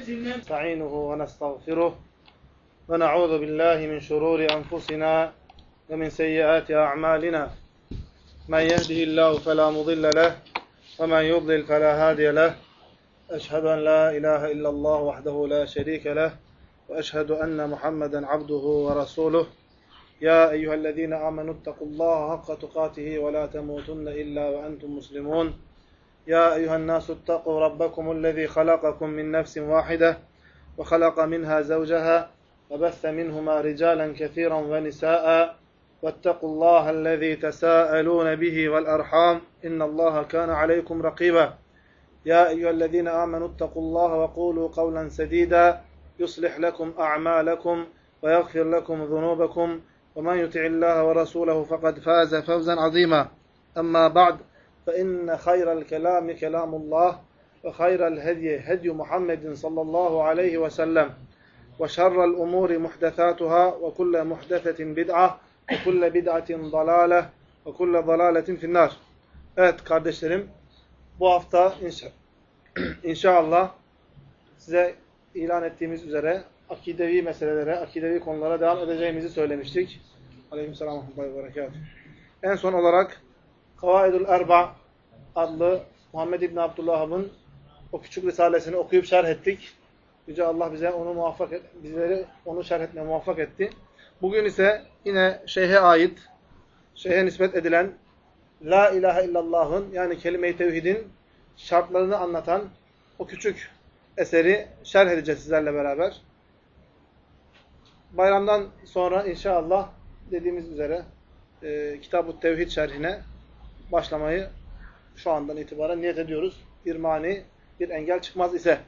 نستعينه ونستغفره ونعوذ بالله من شرور أنفسنا ومن سيئات أعمالنا من يهده الله فلا مضل له ومن يضلل فلا هادي له أشهد أن لا إله إلا الله وحده لا شريك له وأشهد أن محمدا عبده ورسوله يا أيها الذين آمنوا اتقوا الله حق تقاته ولا تموتن إلا وأنتم مسلمون يا أيها الناس اتقوا ربكم الذي خلقكم من نفس واحدة وخلق منها زوجها وبث منهما رجالا كثيرا ونساء واتقوا الله الذي تساءلون به والأرحام إن الله كان عليكم رقيبا يا أيها الذين آمنوا اتقوا الله وقولوا قولا سديدا يصلح لكم أعمالكم ويغفر لكم ذنوبكم ومن يطع الله ورسوله فقد فاز فوزا عظيما أما بعد فإن خير الكلام كلام الله وخير الهدي هدي محمد صلى الله عليه وسلم وشر الأمور محدثاتها وكل محدثة بدعة وكل بدعة ضلالة وكل ضلالة في النار. Evet kardeşlerim, bu hafta inşallah size ilan ettiğimiz üzere akidevi meselelere, akidevi konulara devam edeceğimizi söylemiştik. Aleykümselam ve rahmetullahi ve berekatuhu. En son olarak Kavaidul Erba adlı Muhammed İbni Abdülvahhab'ın o küçük risalesini okuyup şerh ettik. Yüce Allah bizleri onu şerh etmeye muvaffak etti. Bugün ise yine şeyhe nispet edilen La ilahe illallah'ın yani kelime-i tevhidin şartlarını anlatan o küçük eseri şerh edeceğiz sizlerle beraber. Bayramdan sonra inşallah dediğimiz üzere Kitab-ı Tevhid şerhine başlamayı şu andan itibaren niyet ediyoruz. Bir mani, bir engel çıkmaz ise.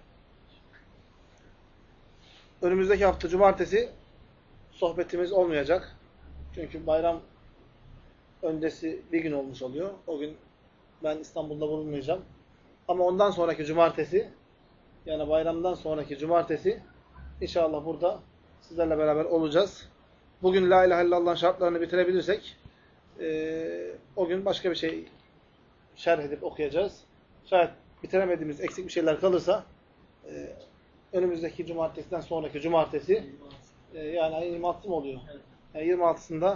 Önümüzdeki hafta cumartesi sohbetimiz olmayacak. Çünkü bayram öncesi bir gün olmuş oluyor. O gün ben İstanbul'da bulunmayacağım. Ama ondan sonraki cumartesi, yani bayramdan sonraki cumartesi inşallah burada sizlerle beraber olacağız. Bugün La ilahe illallah'ın şartlarını bitirebilirsek o gün başka bir şey şerh edip okuyacağız. Şayet bitiremediğimiz eksik bir şeyler kalırsa önümüzdeki cumartesiden sonraki cumartesi yani ayın 26'sı mı oluyor? Yani 26'sında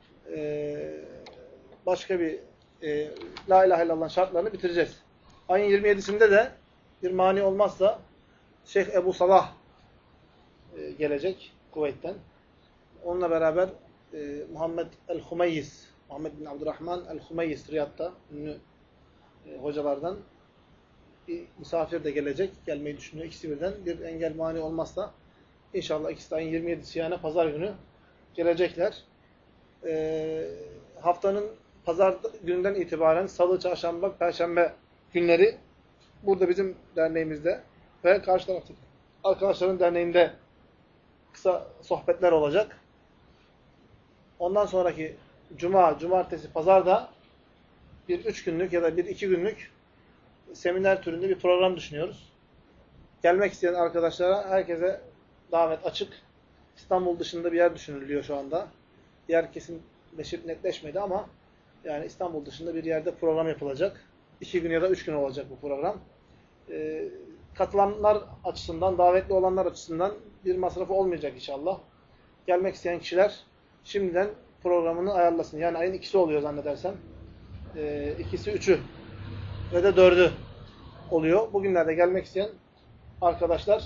başka bir La ilahe illallah'ın şartlarını bitireceğiz. Ayın 27'sinde de bir mani olmazsa Şeyh Ebu Salah gelecek Kuveyt'ten. Onunla beraber Muhammed el-Humeyyiz, Muhammed bin Abdurrahman el-Humeyyiz Riyad'da ünlü hocalardan bir misafir de gelecek. Gelmeyi düşünüyor. İkisi birden bir engel mani olmazsa inşallah ikisi de ayın 27'si yani pazar günü gelecekler. Haftanın pazar gününden itibaren salı, çarşamba, perşembe günleri burada bizim derneğimizde ve karşı taraftaki arkadaşların derneğinde kısa sohbetler olacak. Ondan sonraki cuma, cumartesi, pazarda bir 3 günlük ya da bir 2 günlük seminer türünde bir program düşünüyoruz. Gelmek isteyen arkadaşlara herkese davet açık. İstanbul dışında bir yer düşünülüyor şu anda. Yer kesinleşip netleşmedi ama yani İstanbul dışında bir yerde program yapılacak. 2 gün ya da 3 gün olacak bu program. Katılanlar açısından, davetli olanlar açısından bir masrafı olmayacak inşallah. Gelmek isteyen kişiler şimdiden programını ayarlasın. Yani ayın 2'si oluyor zannedersem. 2'si 3'ü ve de 4'ü oluyor. Bugünlerde gelmek isteyen arkadaşlar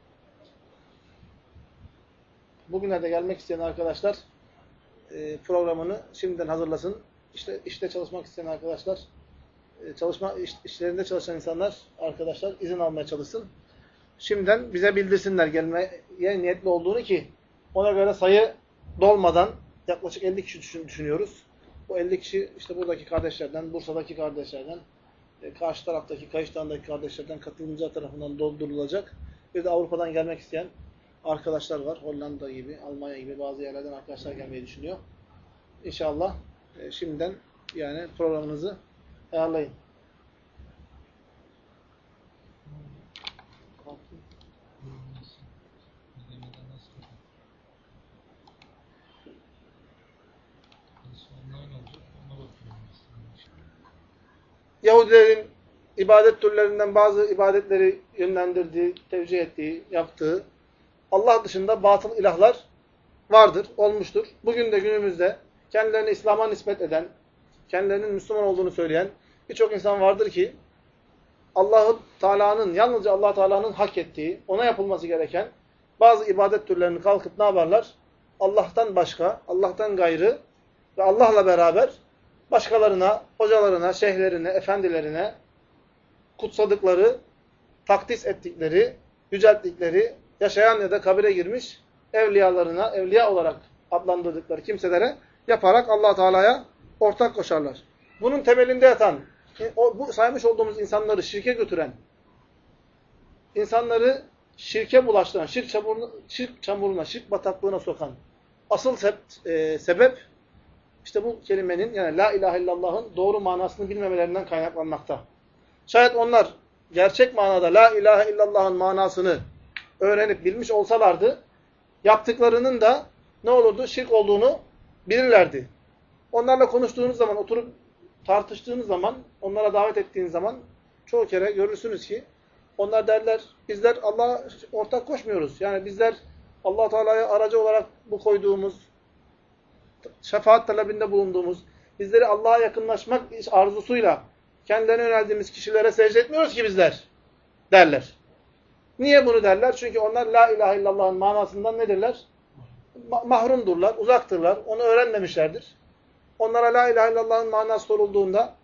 programını şimdiden hazırlasın. İşte çalışmak isteyen arkadaşlar, işlerinde çalışan arkadaşlar izin almaya çalışsın. Şimdiden bize bildirsinler gelmeye niyetli olduğunu ki ona göre sayı dolmadan yaklaşık 50 kişi düşünüyoruz. Bu 50 kişi işte buradaki kardeşlerden, Bursa'daki kardeşlerden, karşı taraftaki, Kayış'taki kardeşlerden katılımcılar tarafından doldurulacak. Bir de Avrupa'dan gelmek isteyen arkadaşlar var. Hollanda gibi, Almanya gibi bazı yerlerden arkadaşlar gelmeyi düşünüyor. İnşallah şimdiden yani programınızı ayarlayın. Yahudilerin ibadet türlerinden bazı ibadetleri yönlendirdiği, tevcih ettiği, yaptığı Allah dışında batıl ilahlar vardır, olmuştur. Bugün de günümüzde kendilerini İslam'a nispet eden, kendilerinin Müslüman olduğunu söyleyen birçok insan vardır ki Allah-u Teala'nın, yalnızca Allah Teala'nın hak ettiği, ona yapılması gereken bazı ibadet türlerini kalkıp ne yaparlar? Allah'tan başka, Allah'tan gayrı ve Allah'la beraber başkalarına, hocalarına, şeyhlerine, efendilerine kutsadıkları, takdis ettikleri, yücelttikleri, yaşayan ya da kabire girmiş evliyalarına, evliya olarak adlandırdıkları kimselere yaparak Allah Teala'ya ortak koşarlar. Bunun temelinde yatan, bu saymış olduğumuz insanları şirke götüren, insanları şirke bulaştıran, şirk çamuruna, şirk bataklığına sokan asıl sebep işte bu kelimenin, yani la ilahe illallah'ın doğru manasını bilmemelerinden kaynaklanmakta. Şayet onlar gerçek manada la ilahe illallah'ın manasını öğrenip bilmiş olsalardı, yaptıklarının da ne olurdu? Şirk olduğunu bilirlerdi. Onlarla konuştuğunuz zaman, oturup tartıştığınız zaman, onlara davet ettiğiniz zaman çoğu kere görürsünüz ki onlar derler, bizler Allah'a ortak koşmuyoruz. Yani bizler Allah Teala'ya aracı olarak bu koyduğumuz, şefaat talebinde bulunduğumuz, bizleri Allah'a yakınlaşmak arzusuyla kendilerine yöneldiğimiz kişilere secde etmiyoruz ki bizler derler. Niye bunu derler? Çünkü onlar la ilahe illallah'ın manasından nedirler? Mahrumdurlar, uzaktırlar, onu öğrenmemişlerdir. Onlara la ilahe illallah'ın manası sorulduğunda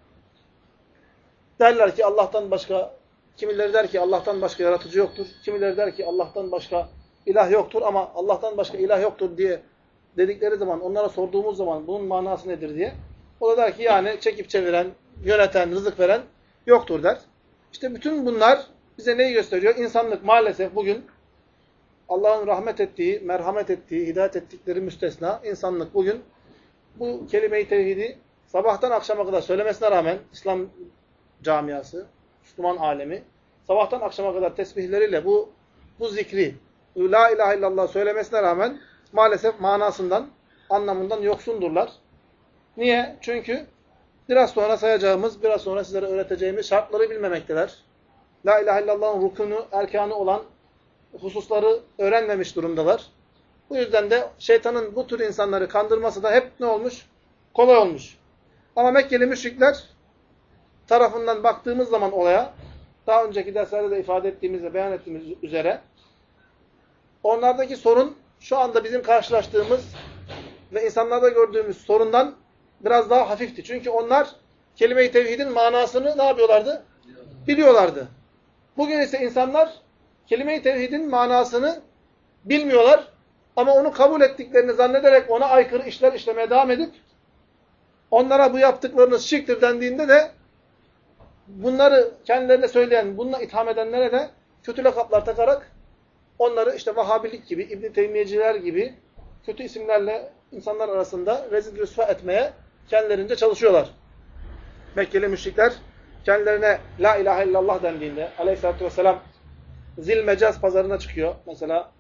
derler ki Allah'tan başka, kimileri der ki Allah'tan başka yaratıcı yoktur. Kimileri der ki Allah'tan başka ilah yoktur ama Allah'tan başka ilah yoktur diye dedikleri zaman, onlara sorduğumuz zaman bunun manası nedir diye. O da der ki yani çekip çeviren, yöneten, rızık veren yoktur der. İşte bütün bunlar bize neyi gösteriyor? İnsanlık maalesef bugün Allah'ın rahmet ettiği, merhamet ettiği, hidayet ettikleri müstesna insanlık bugün bu kelime-i tevhidi sabahtan akşama kadar söylemesine rağmen İslam camiası, Müslüman alemi sabahtan akşama kadar tesbihleriyle bu zikri, la ilahe illallah söylemesine rağmen maalesef manasından, anlamından yoksundurlar. Niye? Çünkü biraz sonra sayacağımız, biraz sonra sizlere öğreteceğimiz şartları bilmemekteler. La ilahe illallah'ın rukunu, erkanı olan hususları öğrenmemiş durumdalar. Bu yüzden de şeytanın bu tür insanları kandırması da hep ne olmuş? Kolay olmuş. Ama Mekkeli müşrikler tarafından baktığımız zaman olaya, daha önceki derslerde de ifade ettiğimiz ve beyan ettiğimiz üzere, onlardaki sorun şu anda bizim karşılaştığımız ve insanlarda gördüğümüz sorundan biraz daha hafifti. Çünkü onlar kelime-i tevhidin manasını ne yapıyorlardı? Biliyorlardı. Bugün ise insanlar kelime-i tevhidin manasını bilmiyorlar ama onu kabul ettiklerini zannederek ona aykırı işler işlemeye devam edip onlara bu yaptıklarınız şirktir dendiğinde de bunları kendilerine söyleyen, bununla itham edenlere de kötü lakaplar takarak onları işte Vahabilik gibi, İbn-i Teymiyeciler gibi kötü isimlerle insanlar arasında rezil rüsva etmeye kendilerince çalışıyorlar. Mekkeli müşrikler kendilerine la ilahe illallah dendiğinde aleyhissalatü vesselam Zilmecaz pazarına çıkıyor. Mesela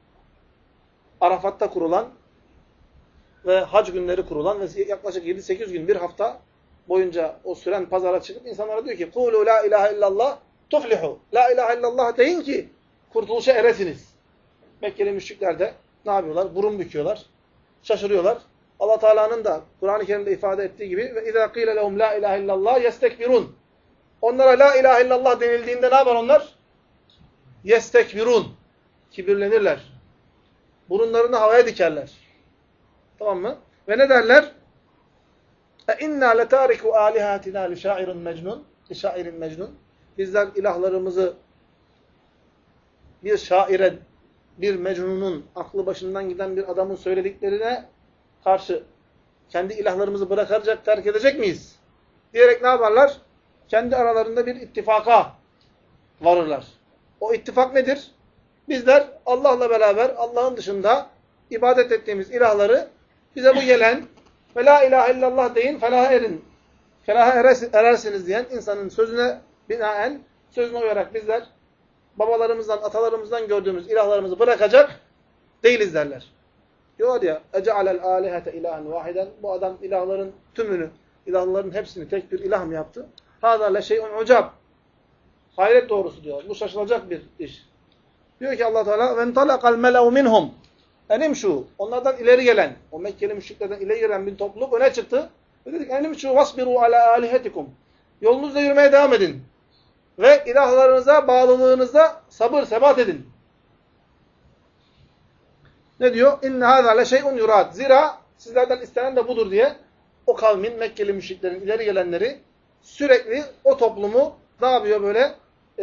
Arafat'ta kurulan ve hac günleri kurulan ve yaklaşık 7-8 gün, bir hafta boyunca o süren pazara çıkıp insanlara diyor ki "Kulu la ilahe illallah tuflihu." La ilahe illallah deyin ki kurtuluşa eresiniz. Mekkeli müşrikler de ne yapıyorlar? Burun büküyorlar. Şaşırıyorlar. Allah Teala'nın da Kur'an-ı Kerim'de ifade ettiği gibi ve izâ qîle lehum la ilahe illallah yestekbirun. Onlara la ilahe illallah denildiğinde ne yapar onlar? Yestekbirun. Kibirlenirler. Burunlarını havaya dikerler. Tamam mı? Ve ne derler? اِنَّا لَتَارِكُ آلِهَاتِنَا لِشَائِرٍ مَجْنُونَ. Bizler ilahlarımızı bir şaire, bir mecnunun, aklı başından giden bir adamın söylediklerine karşı kendi ilahlarımızı bırakacak, terk edecek miyiz? Diyerek ne yaparlar? Kendi aralarında bir ittifaka varırlar. O ittifak nedir? Bizler Allah'la beraber Allah'ın dışında ibadet ettiğimiz ilahları bize bu gelen ve la ilahe illallah deyin, felaha erin. Felaha erersiniz diyen insanın sözüne binaen, sözüne uyarak bizler babalarımızdan, atalarımızdan gördüğümüz ilahlarımızı bırakacak değiliz derler. Diyor ya, اَجَعَلَ الْآلِهَةَ اِلَٰهًا وَاحِدًا. Bu adam ilahların tümünü, ilahların hepsini tek bir ilah mı yaptı? هَذَا لَشَيْءٌ عُجَابٌ. Hayret doğrusu diyor. Bu şaşılacak bir iş. Diyor ki Allah Teala "Ven talaqal mel'u minhum." Enimşu. Onlardan ileri gelen, o Mekkeli müşriklerden ileri gelen bir topluluk öne çıktı. Ve dedik enimşu vasbiru ala alihetikum. Yolunuzda yürümeye devam edin. Ve ilahlarınıza, bağlılığınıza sabır, sebat edin. Ne diyor? İnne hâzâ leşey'un yurâd. Zira sizlerden istenen de budur diye o kavmin, Mekkeli müşriklerin ileri gelenleri sürekli o toplumu ne yapıyor böyle?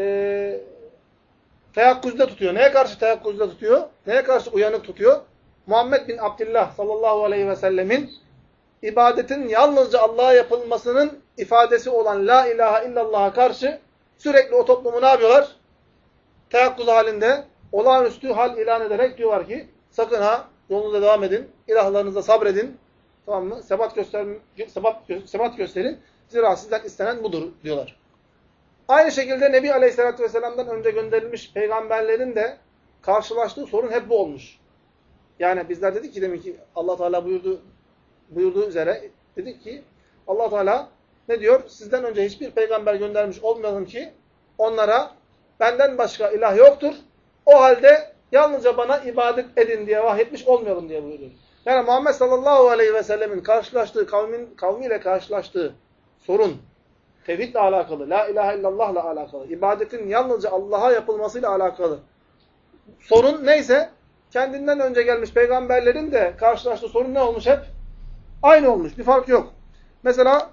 Teyakkuzda tutuyor. Neye karşı teyakkuzda tutuyor? Neye karşı uyanık tutuyor? Muhammed bin Abdullah sallallahu aleyhi ve sellemin ibadetin yalnızca Allah'a yapılmasının ifadesi olan la ilahe illallah'a karşı sürekli o toplumu ne yapıyorlar? Teyakkuz halinde olağanüstü hal ilan ederek diyorlar ki sakın ha yolunuza devam edin. İlahlarınıza sabredin. Tamam mı? Sebat gösterin. Zira sizden istenen budur diyorlar. Aynı şekilde Nebi Aleyhisselatü Vesselam'dan önce gönderilmiş peygamberlerin de karşılaştığı sorun hep bu olmuş. Yani bizler dedik ki demin ki Allah Teala buyurduğu üzere dedik ki Allah Teala ne diyor? Sizden önce hiçbir peygamber göndermiş olmayalım ki onlara benden başka ilah yoktur. O halde yalnızca bana ibadet edin diye vahyetmiş olmayalım diye buyuruyor. Yani Muhammed sallallahu aleyhi ve sellemin karşılaştığı kavmiyle karşılaştığı sorun tevhidle alakalı, la ilahe illallah'la alakalı, ibadetin yalnızca Allah'a yapılmasıyla alakalı sorun neyse kendinden önce gelmiş peygamberlerin de karşılaştığı sorun ne olmuş hep? Aynı olmuş. Bir fark yok. Mesela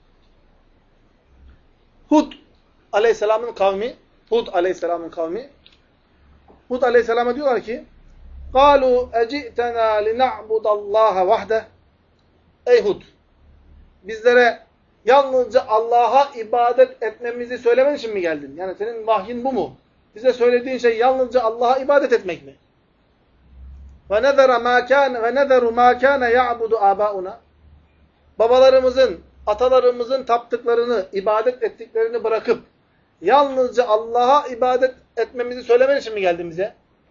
Hud aleyhisselamın kavmi Hud aleyhisselama diyorlar ki قَالُوا اَجِئْتَنَا لِنَعْبُدَ اللّٰهَ وَحْدَهِ Ey Hud! Bizlere yalnızca Allah'a ibadet etmemizi söylemen için mi geldin? Yani senin vahyin bu mu? Bize söylediğin şey yalnızca Allah'a ibadet etmek mi? وَنَذَرُ مَا كَانَ يَعْبُدُ آبَاؤُنَا Babalarımızın, atalarımızın taptıklarını, ibadet ettiklerini bırakıp yalnızca Allah'a ibadet etmemizi söylemen için mi geldin bize?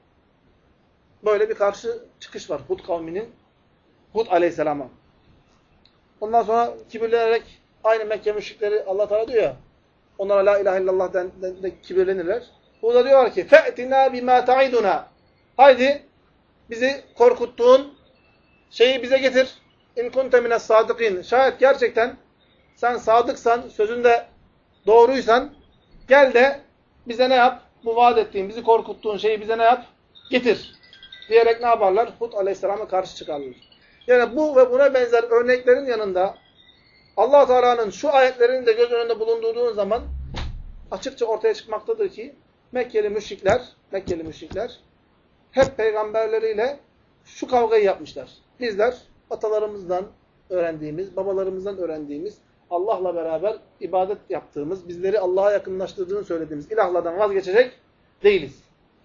Böyle bir karşı çıkış var Hud kavminin, Hud aleyhisselama. Ondan sonra kibirlenerek aynı Mekke müşrikleri Allah Teala diyor ya, onlara la ilahe illallah de kibirlenirler. Hud'a diyorlar ki فَأْتِنَا بِمَا تَعِدُنَا Haydi bizi korkuttuğun şeyi bize getir. اِنْ كُنْتَ مِنَ الصَّادِقِينَ Şayet gerçekten sen sadıksan, sözünde doğruysan gel de bize ne yap? Bu vaat ettiğin, bizi korkuttuğun şeyi bize ne yap? Getir. Diyerek ne yaparlar? Hud aleyhisselama karşı çıkarlar. Yani bu ve buna benzer örneklerin yanında Allah Teala'nın şu ayetlerini de göz önünde bulundurduğun zaman açıkça ortaya çıkmaktadır ki Mekkeli müşrikler hep peygamberleriyle şu kavgayı yapmışlar. Bizler atalarımızdan öğrendiğimiz, babalarımızdan öğrendiğimiz, Allah'la beraber ibadet yaptığımız, bizleri Allah'a yakınlaştırdığını söylediğimiz ilahlardan vazgeçecek değiliz.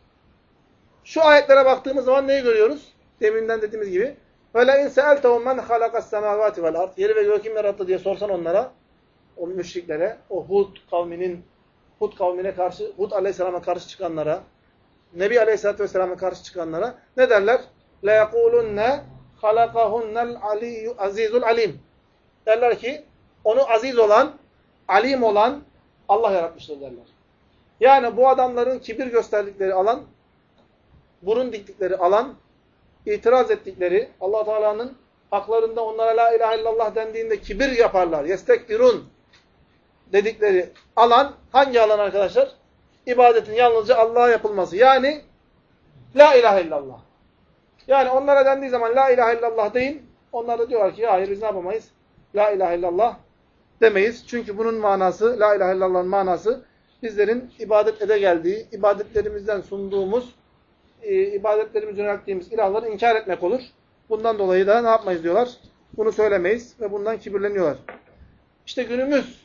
Şu ayetlere baktığımız zaman neyi görüyoruz? Deminden dediğimiz gibi وَلَاِنْ سَأَلْتَهُمْ مَنْ خَلَقَ السَّمَاوَاتِ وَالْاَرْضِ Yeri ve göğü kim yarattı diye sorsan onlara, o müşriklere, o Hud kavmine karşı, Hud aleyhisselama karşı çıkanlara, Nebi aleyhisselatü vesselam'a karşı çıkanlara ne derler? لَيَقُولُنَّ خَلَقَهُنَّ الْعَز۪يزُ الْعَل۪يمُ Derler ki, onu aziz olan, alim olan Allah yaratmıştır derler. Yani bu adamların kibir gösterdikleri alan, burun diktikleri alan, itiraz ettikleri, Allah Teala'nın haklarında onlara la ilahe illallah dendiğinde kibir yaparlar. Yestekbirun dedikleri alan hangi alan arkadaşlar? İbadetin yalnızca Allah'a yapılması. Yani la ilahe illallah. Yani onlara dendiği zaman la ilahe illallah deyin. Onlar da diyorlar ki hayır biz ne yapamayız? La ilahe illallah demeyiz. Çünkü bunun manası, la ilahe illallah'ın manası bizlerin ibadet ede geldiği, ibadetlerimizden sunduğumuz, ibadetlerimizi yönelttiğimiz ilahları inkar etmek olur. Bundan dolayı da ne yapmayız diyorlar? Bunu söylemeyiz ve bundan kibirleniyorlar. İşte günümüz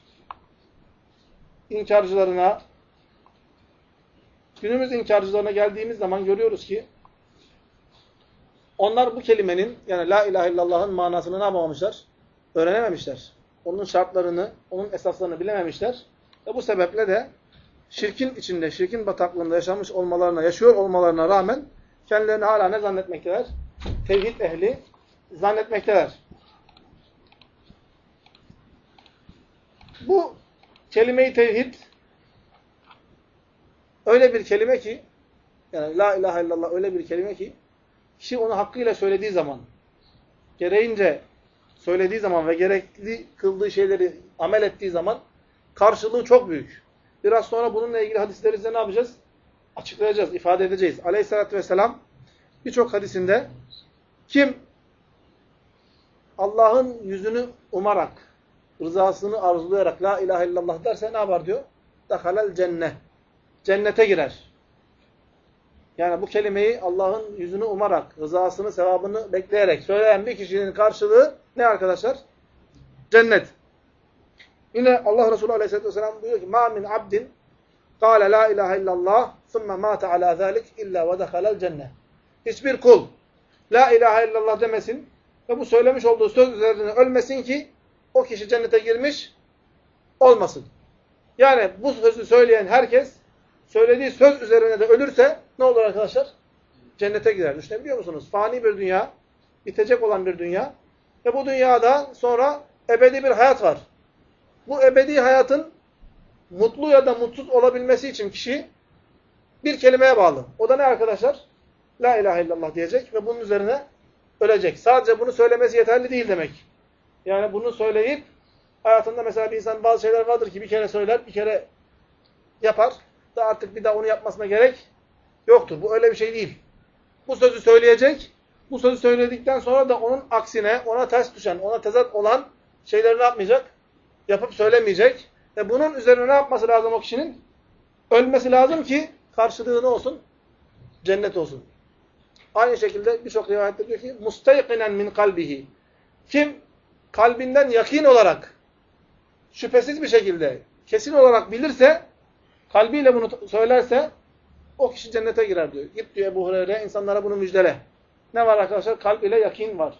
inkarcılarına geldiğimiz zaman görüyoruz ki onlar bu kelimenin yani la ilahe illallah'ın manasını ne yapamamışlar? Öğrenememişler. Onun şartlarını, onun esaslarını bilememişler. Ve bu sebeple de şirkin içinde, şirkin bataklığında yaşıyor olmalarına rağmen kendilerini hala ne zannetmekteler? Tevhid ehli zannetmekteler. Bu kelime-i tevhid öyle bir kelime ki, yani la ilahe illallah öyle bir kelime ki, kişi onu hakkıyla söylediği zaman, gereğince söylediği zaman ve gerekli kıldığı şeyleri amel ettiği zaman karşılığı çok büyük. Biraz sonra bununla ilgili hadisleri size ne yapacağız? Açıklayacağız, ifade edeceğiz. Aleyhissalatü vesselam birçok hadisinde kim Allah'ın yüzünü umarak, rızasını arzulayarak la ilahe illallah derse ne yapar diyor? Dehalel cennet. Cennete girer. Yani bu kelimeyi Allah'ın yüzünü umarak, rızasını, sevabını bekleyerek söyleyen bir kişinin karşılığı ne arkadaşlar? Cennet. Yine Allah Resulü Aleyhisselatü Vesselam buyuruyor ki مَا مِنْ عَبْدٍ قَالَ لَا إِلَٰهَ إِلَّا اللّٰهِ ثُمَّ مَاتَ عَلَى ذَٰلِكَ إِلَّا وَدَخَلَ الْجَنَّةِ Hiçbir kul la ilahe illallah demesin ve bu söylemiş olduğu söz üzerine ölmesin ki o kişi cennete girmiş olmasın. Yani bu sözü söyleyen herkes söylediği söz üzerine de ölürse ne olur arkadaşlar? Cennete girer. Düşünebiliyor musunuz? Fani bir dünya, bitecek olan bir dünya ve bu dünyada sonra ebedi bir hayat var. Bu ebedi hayatın mutlu ya da mutsuz olabilmesi için kişi bir kelimeye bağlı. O da ne arkadaşlar? La ilahe illallah diyecek ve bunun üzerine ölecek. Sadece bunu söylemesi yeterli değil demek. Yani bunu söyleyip hayatında mesela bir insan bazı şeyler vardır ki bir kere söyler, bir kere yapar da artık bir daha onu yapmasına gerek yoktur. Bu öyle bir şey değil. Bu sözü söyleyecek. Bu sözü söyledikten sonra da onun aksine, ona ters düşen, ona tezat olan şeyleri ne yapmayacak? Yapıp söylemeyecek. Ve bunun üzerine ne yapması lazım o kişinin? Ölmesi lazım ki karşılığı ne olsun? Cennet olsun. Aynı şekilde birçok rivayette diyor ki mustayqinen min kalbihi. Kim kalbinden yakin olarak, şüphesiz bir şekilde, kesin olarak bilirse, kalbiyle bunu söylerse o kişi cennete girer diyor. Git diyor Ebu Hureyre, insanlara bunu müjdele. Ne var arkadaşlar? Kalb ile yakin var.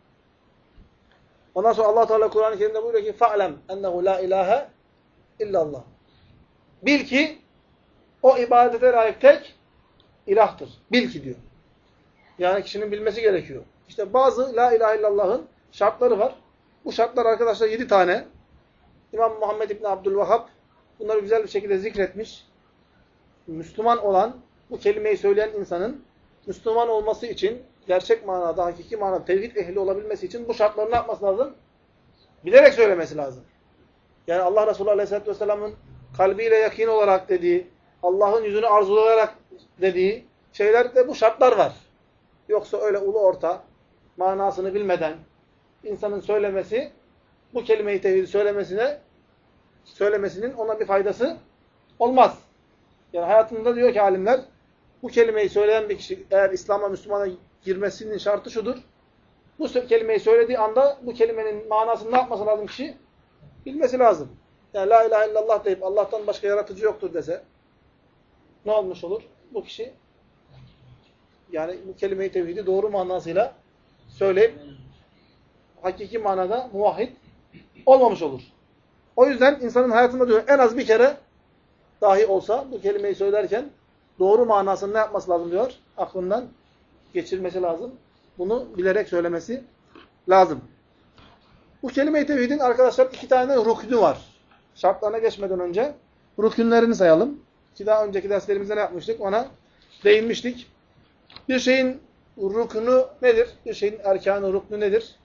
Ondan sonra Allah Teala Kur'an-ı Kerim'de buyuruyor ki fa'lem ennehu la ilahe illallah. Bil ki o ibadete layık tek ilahtır. Bil ki diyor. Yani kişinin bilmesi gerekiyor. İşte bazı la ilahe illallah'ın şartları var. Bu şartlar arkadaşlar 7 tane. İmam Muhammed İbni Abdülvahhab bunları güzel bir şekilde zikretmiş. Müslüman olan, bu kelimeyi söyleyen insanın Müslüman olması için, gerçek manada, hakiki manada tevhid ehli olabilmesi için bu şartları ne yapması lazım? Bilerek söylemesi lazım. Yani Allah Resulü Aleyhisselatü Vesselam'ın kalbiyle yakin olarak dediği, Allah'ın yüzünü arzulayarak dediği şeylerde bu şartlar var. Yoksa öyle ulu orta, manasını bilmeden insanın söylemesi, bu kelimeyi tevhidi söylemesinin ona bir faydası olmaz. Yani hayatında diyor ki alimler, bu kelimeyi söyleyen bir kişi eğer İslam'a, Müslümana girmesinin şartı şudur. Bu kelimeyi söylediği anda bu kelimenin manasını ne yapması lazım kişi? Bilmesi lazım. Yani la ilahe illallah deyip Allah'tan başka yaratıcı yoktur dese ne olmuş olur? Bu kişi yani bu kelime-i tevhidi doğru manasıyla söyleyip hakiki manada muvahhid olmamış olur. O yüzden insanın hayatında diyor en az bir kere dahi olsa bu kelimeyi söylerken doğru manasını ne yapması lazım diyor? Aklından geçirmesi lazım. Bunu bilerek söylemesi lazım. Bu kelime-i tevhidin arkadaşlar 2 tane rüknü var. Şartlarına geçmeden önce rükünlerini sayalım. Ki daha önceki derslerimizde ne yapmıştık? Ona değinmiştik. Bir şeyin rüknü nedir? Bir şeyin erkanı, rüknü nedir?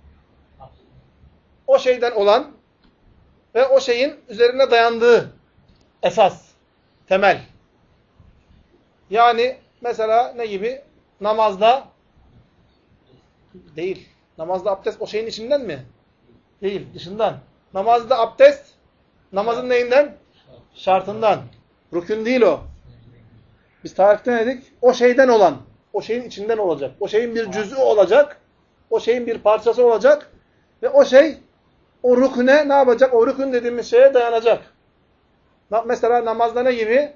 O şeyden olan ve o şeyin üzerine dayandığı esas, temel. Yani mesela ne gibi? Namazda değil. Namazda abdest o şeyin içinden mi? Değil, dışından. Namazda abdest namazın neyinden? Şartından. Rükün değil o. Biz tarihte ne dedik? O şeyden olan. O şeyin içinden olacak. O şeyin bir cüz'ü olacak. O şeyin bir parçası olacak. Ve o şey o rüküne ne yapacak? O rükün dediğimiz şeye dayanacak. Mesela namazda ne gibi?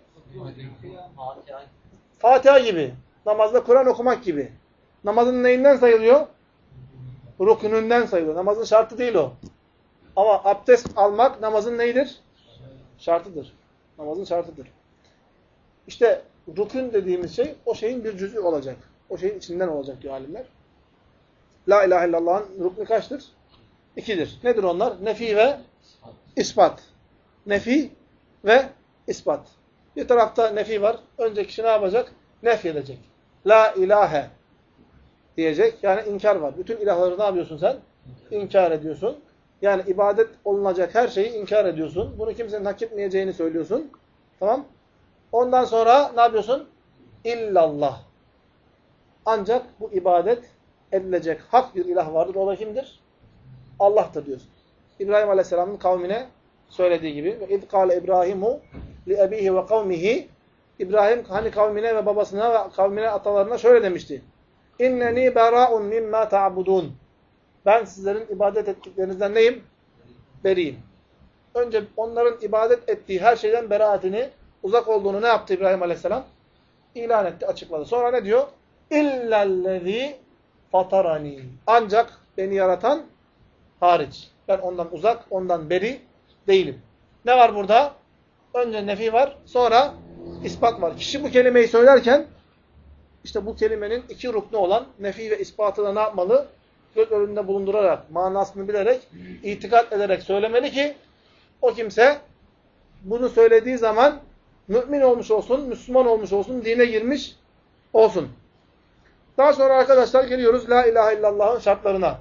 Fatiha gibi. Namazda Kur'an okumak gibi. Namazın neyinden sayılıyor? Rükününden sayılıyor. Namazın şartı değil o. Ama abdest almak namazın neyidir? Şartıdır. Namazın şartıdır. İşte rükün dediğimiz şey o şeyin bir cüz'ü olacak. O şeyin içinden olacak diyor alimler. La ilahe illallah'ın rüknü kaçtır? 2'dir. Nedir onlar? Nefi ve ispat. Nefi ve ispat. Bir tarafta nefi var. Önce kişi ne yapacak? Nef edecek. La ilahe diyecek. Yani inkar var. Bütün ilahları ne yapıyorsun sen? İnkar ediyorsun. Yani ibadet olunacak her şeyi inkar ediyorsun. Bunu kimsenin hak etmeyeceğini söylüyorsun. Tamam? Ondan sonra ne yapıyorsun? İllallah. Ancak bu ibadet edilecek hak bir ilah vardır. O da kimdir? Allah'tır diyorsun. İbrahim Aleyhisselam'ın kavmine söylediği gibi. وَاِذْ قَالَ İbrahimu لِأَب۪يهِ وَقَوْمِهِ İbrahim hani kavmine ve babasına ve kavmine atalarına şöyle demişti. İnneni berâ'un mimma ta'budun. Ben sizlerin ibadet ettiklerinizden neyim? Beriyim. Önce onların ibadet ettiği her şeyden beraatini, uzak olduğunu ne yaptı İbrahim Aleyhisselam? İlan etti, açıkladı. Sonra ne diyor? İllellezî fatarani. Ancak beni yaratan hariç. Ben ondan uzak, ondan beri değilim. Ne var burada? Önce nefi var, sonra ispat var. Kişi bu kelimeyi söylerken işte bu kelimenin iki ruknu olan nefi ve ispatı da ne yapmalı? Göz önünde bulundurarak, manasını bilerek, itikat ederek söylemeli ki o kimse bunu söylediği zaman mümin olmuş olsun, Müslüman olmuş olsun, dine girmiş olsun. Daha sonra arkadaşlar geliyoruz La ilahe illallah'ın şartlarına.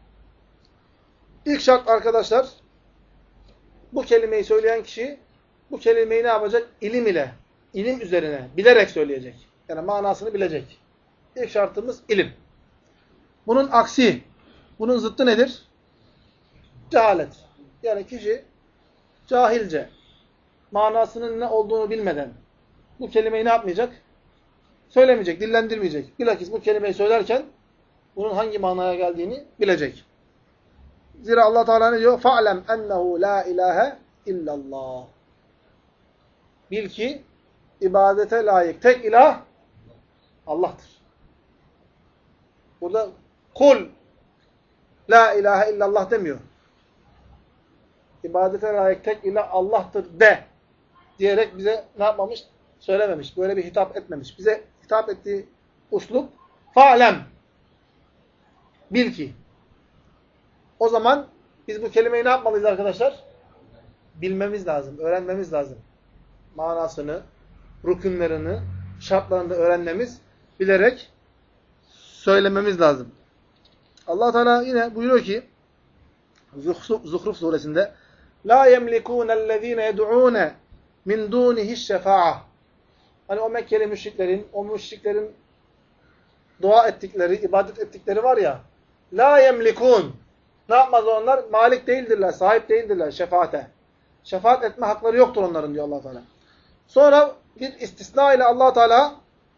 İlk şart arkadaşlar, bu kelimeyi söyleyen kişi bu kelimeyi ne yapacak? İlim ile, ilim üzerine, bilerek söyleyecek. Yani manasını bilecek. İlk şartımız ilim. Bunun aksi, bunun zıttı nedir? Cehalet. Yani kişi cahilce, manasının ne olduğunu bilmeden bu kelimeyi ne yapmayacak? Söylemeyecek, dillendirmeyecek. Bilakis bu kelimeyi söylerken bunun hangi manaya geldiğini bilecek. Zira Allah Teala ne diyor? فَعْلَمْ اَنَّهُ لَا اِلَٰهَ illallah. Bil ki ibadete layık tek ilah Allah'tır. Burada kul la ilahe illallah demiyor. İbadete layık tek ilah Allah'tır de diyerek bize ne yapmamış? Söylememiş. Böyle bir hitap etmemiş. Bize hitap ettiği uslup fa'lem. Bil ki. O zaman biz bu kelimeyi ne yapmalıyız arkadaşlar? Bilmemiz lazım, öğrenmemiz lazım. Manasını, rükünlerini, şartlarını öğrenmemiz, bilerek söylememiz lazım. Allah Teala yine buyuruyor ki Zuhruf suresinde la yemlikunellezine yed'un min dunihi şefa'a. Hani o Mekkeli müşriklerin, o müşriklerin dua ettikleri, ibadet ettikleri var ya, la yemlikun. Ne yapmaz onlar? Malik değildirler, sahip değildirler şefaate. Şefaat etme hakları yoktur onların diyor Allah Teala. Sonra bir istisna ile Allah Teala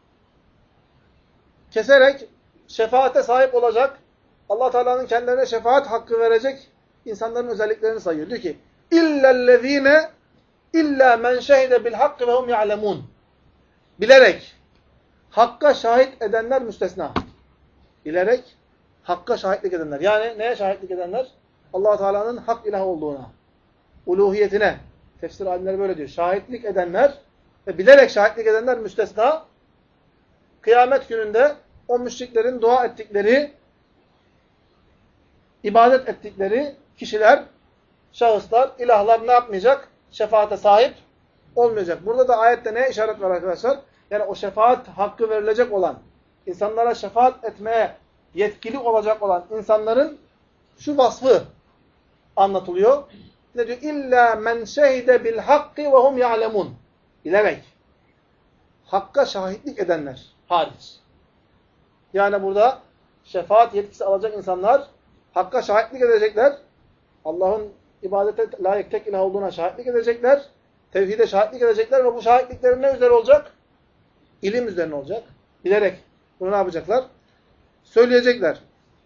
keserek şefaate sahip olacak, Allah Teala'nın kendilerine şefaat hakkı verecek insanların özelliklerini sayıyor. Diyor ki: İllellezîne illa men şehide bil hakkı ve hum ya'lemûn. Bilerek hakka şahit edenler müstesna. Bilerek hakka şahitlik edenler. Yani neye şahitlik edenler? Allah Teala'nın hak ilah olduğuna, uluhiyetine. Tefsir alimleri böyle diyor. Şahitlik edenler ve bilerek şahitlik edenler müstesna. Kıyamet gününde o müşriklerin dua ettikleri, ibadet ettikleri kişiler, şahıslar, ilahlar ne yapmayacak? Şefaate sahip olmayacak. Burada da ayette neye işaret var arkadaşlar? Yani o şefaat hakkı verilecek olan, insanlara şefaat etmeye yetkili olacak olan insanların şu vasfı anlatılıyor. Ne diyor? İlla men şehide bil hakkı ve hum ya'lemun. Bilerek. Hakka şahitlik edenler hariç. Yani burada şefaat yetkisi alacak insanlar hakka şahitlik edecekler. Allah'ın ibadete layık tek ilah olduğuna şahitlik edecekler. Tevhide şahitlik edecekler ve bu şahitliklerin ne üzere olacak? İlim üzerine olacak. Bilerek bunu ne yapacaklar? Söyleyecekler.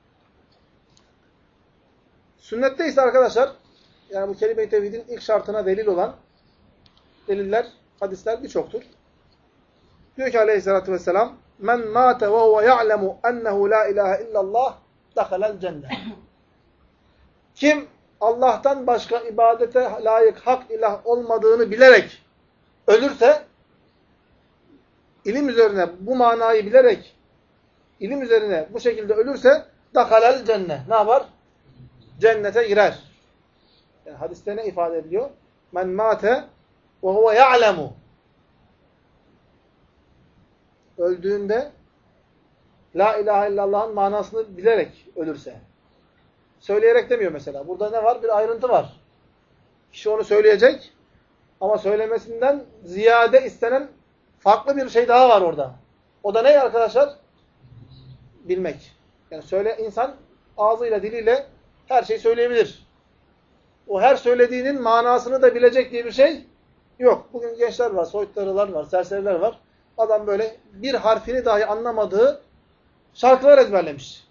Sünnette ise arkadaşlar, yani bu kelime-i tevhidin ilk şartına delil olan deliller, hadisler birçoktur. Diyor ki aleyhissalatü vesselam: Men mâte ve huve ya'lemu ennehu la ilahe illallah dakhalel cennet. Kim Allah'tan başka ibadete layık hak ilah olmadığını bilerek ölürse, ilim üzerine bu manayı bilerek, ilim üzerine bu şekilde ölürse dakhalel cennet. Ne yapar? Cennete girer. Yani hadiste ne ifade ediliyor? Men mâte ve huve ya'lemu. öldüğünde la ilahe illallah'ın manasını bilerek ölürse. Söyleyerek demiyor mesela. Burada ne var? Bir ayrıntı var. Kişi onu söyleyecek ama söylemesinden ziyade istenen farklı bir şey daha var orada. O da ne arkadaşlar? Bilmek. Yani insan ağzıyla, diliyle her şeyi söyleyebilir. O her söylediğinin manasını da bilecek diye bir şey yok. Bugün gençler var, soytarılar var, serseriler var. Adam böyle bir harfini dahi anlamadığı şarkılar ezberlemiş.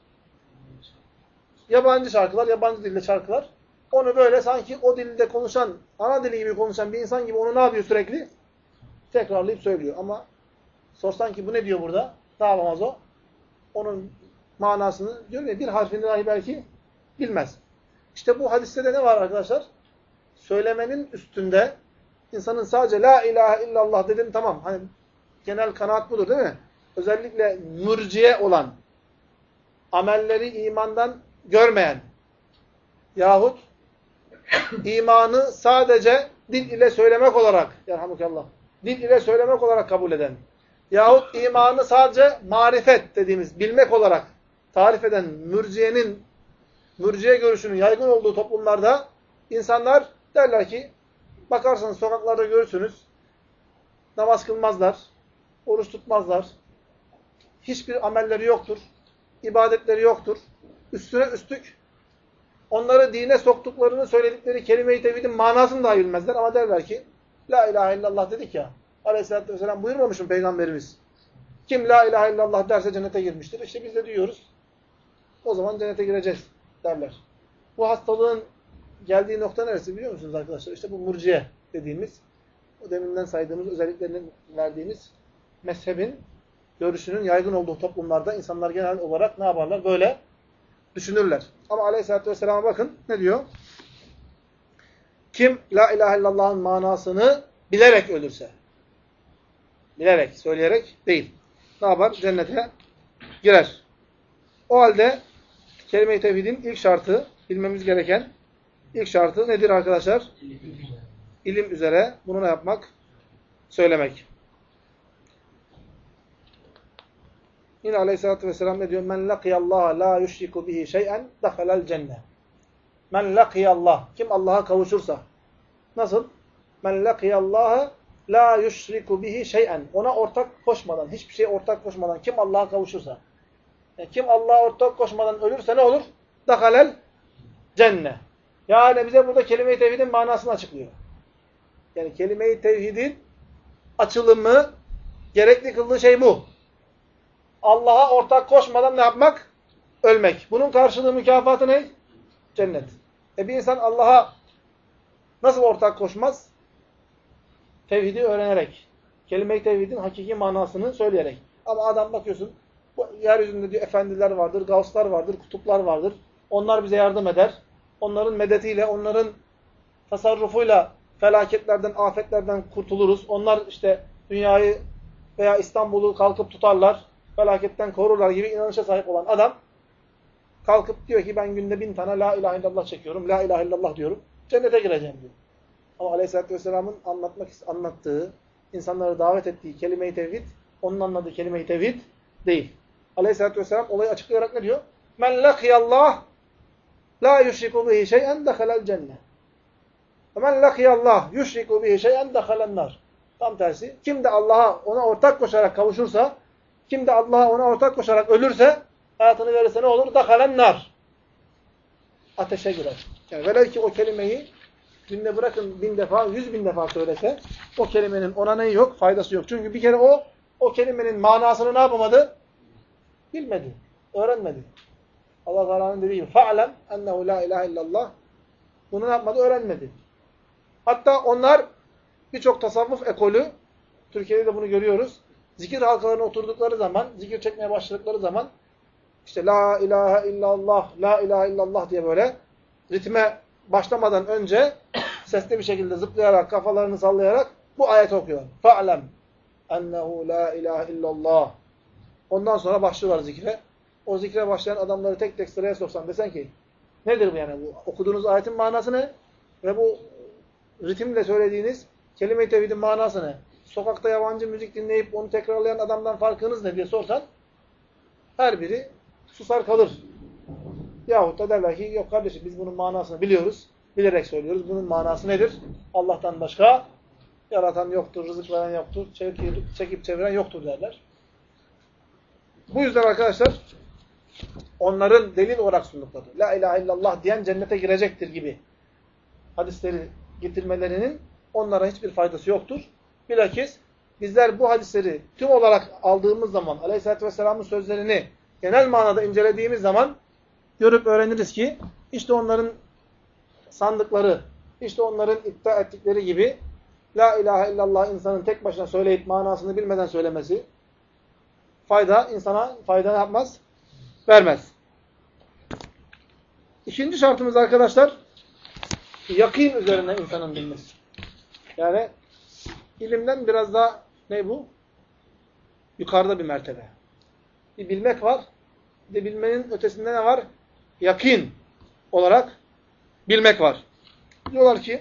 Yabancı şarkılar, yabancı dilde şarkılar. Onu böyle sanki o dilde konuşan, ana dili gibi konuşan bir insan gibi onu ne yapıyor sürekli? Tekrarlayıp söylüyor. Ama sorsan ki bu ne diyor burada? Ne yapamaz o? Onun manasını diyor ya, bir harfini dahi belki bilmez. İşte bu hadiste de ne var arkadaşlar? Söylemenin üstünde insanın sadece la ilahe illallah dedim tamam. Hani genel kanaat budur değil mi? Özellikle mürciye olan, amelleri imandan görmeyen yahut imanı sadece dil ile söylemek olarak, yerhamukallah, dil ile söylemek olarak kabul eden yahut imanı sadece marifet dediğimiz, bilmek olarak tarif eden mürciye görüşünün yaygın olduğu toplumlarda insanlar derler ki, bakarsanız sokaklarda görürsünüz, namaz kılmazlar, oruç tutmazlar, hiçbir amelleri yoktur, ibadetleri yoktur. Üstüne üstlük onları dine soktuklarını söyledikleri kelime-i tevhidin manasını dahi bilmezler ama derler ki, la ilahe illallah dedik ya, aleyhissalatü vesselam buyurmamış mı Peygamberimiz? Kim la ilahe illallah derse cennete girmiştir. İşte biz de diyoruz, o zaman cennete gireceğiz derler. Bu hastalığın geldiği nokta neresi biliyor musunuz arkadaşlar? İşte bu murciye dediğimiz, o deminden saydığımız özelliklerini verdiğimiz mezhebin görüşünün yaygın olduğu toplumlarda insanlar genel olarak ne yaparlar? Böyle düşünürler. Ama aleyhissalatü vesselam'a bakın ne diyor? Kim la ilahe illallah'ın manasını bilerek ölürse, bilerek, söyleyerek değil, ne yapar? Cennete girer. O halde kelime-i tevhidin ilk şartı, bilmemiz gereken ilk şartı nedir arkadaşlar? İlim üzere bunu ne yapmak? Söylemek. Yine aleyhissalatü vesselam ne diyor? Men lakiyallaha la yuşriku bihi şey'en dehalel cennet. Men lakiyallah. Kim Allah'a kavuşursa. Nasıl? Men lakiyallaha la yuşriku bihi şey'en. Ona ortak koşmadan, hiçbir şeye ortak koşmadan kim Allah'a kavuşursa. Yani kim Allah'a ortak koşmadan ölürse ne olur? Dehalel cennet. Yani bize burada kelime-i tevhidin manasını açıklıyor. Yani kelime-i tevhidin açılımı, gerekli kıldığı şey bu. Allah'a ortak koşmadan ne yapmak? Ölmek. Bunun karşılığı, mükafatı ne? Cennet. Bir insan Allah'a nasıl ortak koşmaz? Tevhidi öğrenerek. Kelime-i tevhidin hakiki manasını söyleyerek. Ama adam bakıyorsun, bu yeryüzünde diyor efendiler vardır, gavslar vardır, kutuplar vardır. Onlar bize yardım eder. Onların medetiyle, onların tasarrufuyla felaketlerden, afetlerden kurtuluruz. Onlar işte dünyayı veya İstanbul'u kalkıp tutarlar, felaketten korurlar gibi inanışa sahip olan adam kalkıp diyor ki ben günde 1000 tane la ilahe illallah çekiyorum, la ilahe illallah diyorum, cennete gireceğim diyor. Ama aleyhissalatü vesselamın anlattığı, insanları davet ettiği kelime-i tevhid, onun anladığı kelime-i tevhid değil. Aleyhissalatü vesselam olayı açıklayarak ne diyor? Men lakiyallah la yuşriku bihi şey'en dehalel cennet. Men lakiyallah yuşriku bihi şey'en dehalen nar. Tam tersi. Kim de Allah'a ona ortak koşarak kavuşursa, kim de Allah'a ona ortak koşarak ölürse, hayatını verirse ne olur? Dehalen nar. Ateşe girer. Yani velev ki o kelimeyi günde bırakın 1000 defa, 100.000 defa söylese, o kelimenin ona neyi yok? Faydası yok. Çünkü bir kere o kelimenin manasını ne yapamadı? Bilmedi. Öğrenmedi. Allah Teala'nın dediği gibi فَعْلَمْ اَنَّهُ لَا اِلَٰهَ illallah. Bunu ne yapmadı? Öğrenmedi. Hatta onlar birçok tasavvuf ekolü, Türkiye'de de bunu görüyoruz, zikir halkalarına oturdukları zaman, zikir çekmeye başladıkları zaman işte la ilahe illallah, la ilahe illallah diye böyle ritme başlamadan önce sesli bir şekilde zıplayarak, kafalarını sallayarak bu ayeti okuyor. فَعْلَمْ اَنَّهُ لَا اِلَٰهَ illallah. Ondan sonra başlıyorlar zikre. O zikre başlayan adamları tek tek sıraya soksan desen ki nedir bu yani? Bu okuduğunuz ayetin manası ne? Ve bu ritimle söylediğiniz kelime-i tevhidin manası ne? sokakta yabancı müzik dinleyip onu tekrarlayan adamdan farkınız ne diye sorsan her biri susar kalır. Yahut da derler ki yok kardeşim biz bunun manasını biliyoruz. Bilerek söylüyoruz. Bunun manası nedir? Allah'tan başka yaratan yoktur, rızık veren yoktur, çekip çeviren yoktur derler. Bu yüzden arkadaşlar onların delil olarak sundukları La ilahe illallah diyen cennete girecektir gibi hadisleri getirmelerinin onlara hiçbir faydası yoktur. Bilakis bizler bu hadisleri tüm olarak aldığımız zaman Aleyhisselatü Vesselam'ın sözlerini genel manada incelediğimiz zaman görüp öğreniriz ki işte onların sandıkları, işte onların iddia ettikleri gibi La ilahe illallah insanın tek başına söyleyip manasını bilmeden söylemesi insana fayda ne yapmaz? Vermez. İkinci şartımız arkadaşlar yakîn üzerine insanın bilmesi. Yani ilimden biraz daha ne bu? Yukarıda bir mertebe. Bir bilmek var. Bir de bilmenin ötesinde ne var? Yakîn olarak bilmek var. Diyorlar ki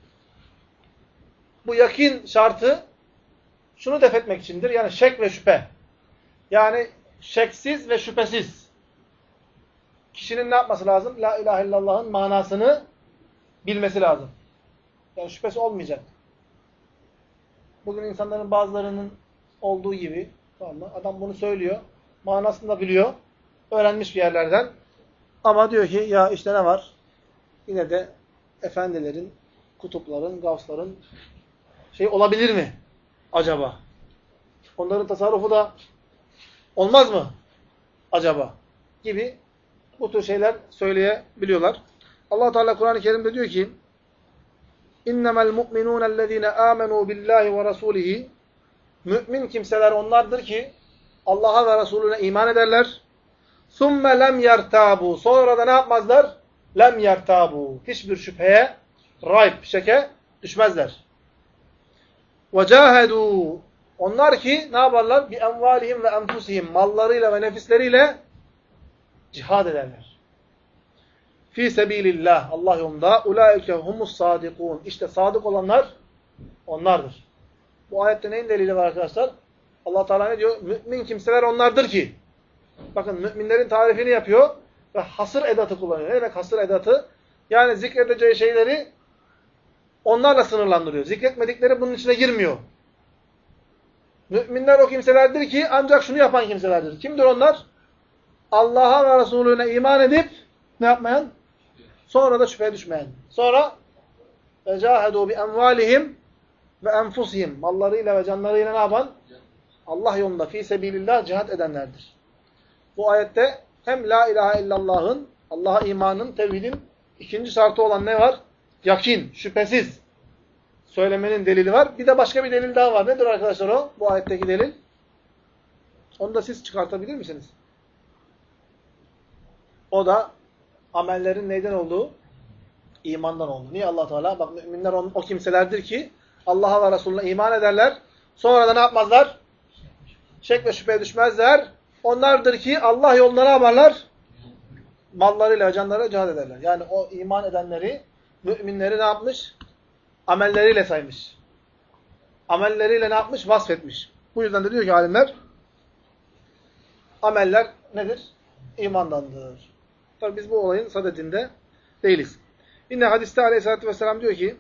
bu yakîn şartı şunu def etmek içindir. Yani şek ve şüphe. Yani şeksiz ve şüphesiz. Kişinin ne yapması lazım? La ilahe illallah'ın manasını bilmesi lazım. Yani şüphesi olmayacak. Bugün insanların bazılarının olduğu gibi tamam mı? Adam bunu söylüyor. Manasını da biliyor. Öğrenmiş bir yerlerden. Ama diyor ki ya işte ne var? Yine de efendilerin, kutupların, gavsların olabilir mi acaba? Onların tasarrufu da olmaz mı acaba? Gibi bu tür şeyler söyleyebiliyorlar. Allah Teala Kur'an-ı Kerim'de diyor ki İnnemel mu'minûnellezîne âmenû billâhi ve rasûlihi Mümin kimseler onlardır ki Allah'a ve Resulüne iman ederler. ثُمَّ lem yertâbû Sonra da ne yapmazlar? Lem yertâbû Hiçbir şüpheye, rayb, şeke düşmezler. وَجَاهَدُوا Onlar ki ne yaparlar? بِاَنْوَالِهِمْ ve enfusihim Mallarıyla ve nefisleriyle cihad ederler. Fî sebîlillah Allah yolunda اُولَٰئِكَ هُمُ الصَّادِقُونَ İşte sadık olanlar onlardır. Bu ayette neyin delili var arkadaşlar? Allah Teala ne diyor? Mümin kimseler onlardır ki. Bakın müminlerin tarifini yapıyor ve hasır edatı kullanıyor. Ne demek hasır edatı? Yani zikredeceği şeyleri onlarla sınırlandırıyor. Zikretmedikleri bunun içine girmiyor. Müminler o kimselerdir ki ancak şunu yapan kimselerdir. Kimdir onlar? Allah'a ve Resulüne iman edip ne yapmayan? Sonra da şüpheye düşmeyen. Sonra وَجَاهَدُوا بِاَنْوَالِهِمْ ve enfusihim mallarıyla ve canlarıyla ne yapan? Allah yolunda fî sebilillah cihat edenlerdir. Bu ayette hem la ilahe illallah'ın, Allah'a imanın, tevhidin ikinci şartı olan ne var? Yakin, şüphesiz söylemenin delili var. Bir de başka bir delil daha var. Nedir arkadaşlar o? Bu ayetteki delil. Onu da siz çıkartabilir misiniz? O da amellerin neyden olduğu? İmandan olduğu. Niye Allah Teala? Bak müminler o kimselerdir ki Allah'a ve Resulüne iman ederler. Sonra da ne yapmazlar? Şek ve şüpheye düşmezler. Onlardır ki Allah yolunda ne yaparlar? Mallarıyla, canlarıyla cihad ederler. Yani o iman edenleri, müminleri ne yapmış? Amelleriyle saymış. Amelleriyle ne yapmış? Vasfetmiş. Bu yüzden de diyor ki alimler, ameller nedir? İmandandır. Tabi biz bu olayın sadedinde değiliz. Yine hadiste Aleyhisselatü Vesselam diyor ki,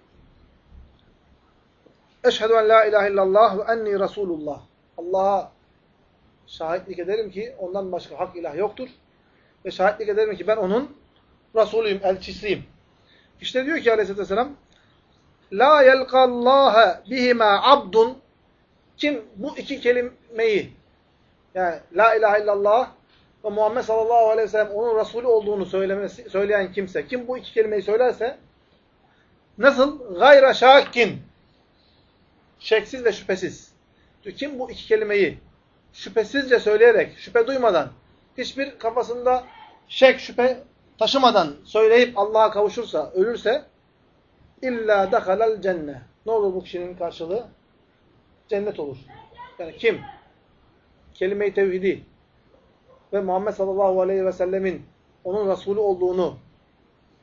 Eşhedü en la ilahe illallah ve enni Resulullah. Allah'a şahitlik ederim ki ondan başka hak ilah yoktur. Ve şahitlik ederim ki ben onun Resulüyüm, elçisiyim. İşte diyor ki Aleyhisselatü Vesselam, La yelkallâhe bihima abdun. Kim bu iki kelimeyi, yani la ilahe illallah ve Muhammed sallallahu aleyhi ve sellem onun Resulü olduğunu söyleyen kimse, kim bu iki kelimeyi söylerse, nasıl? Gayra şakkin. Şeksiz ve şüphesiz. Kim bu iki kelimeyi şüphesizce söyleyerek, şüphe duymadan, hiçbir kafasında şek, şüphe taşımadan söyleyip Allah'a kavuşursa, ölürse, illa dehalel cennet. Ne olur bu kişinin karşılığı? Cennet olur. Yani kim kelime-i tevhidi ve Muhammed sallallahu aleyhi ve sellemin onun Resulü olduğunu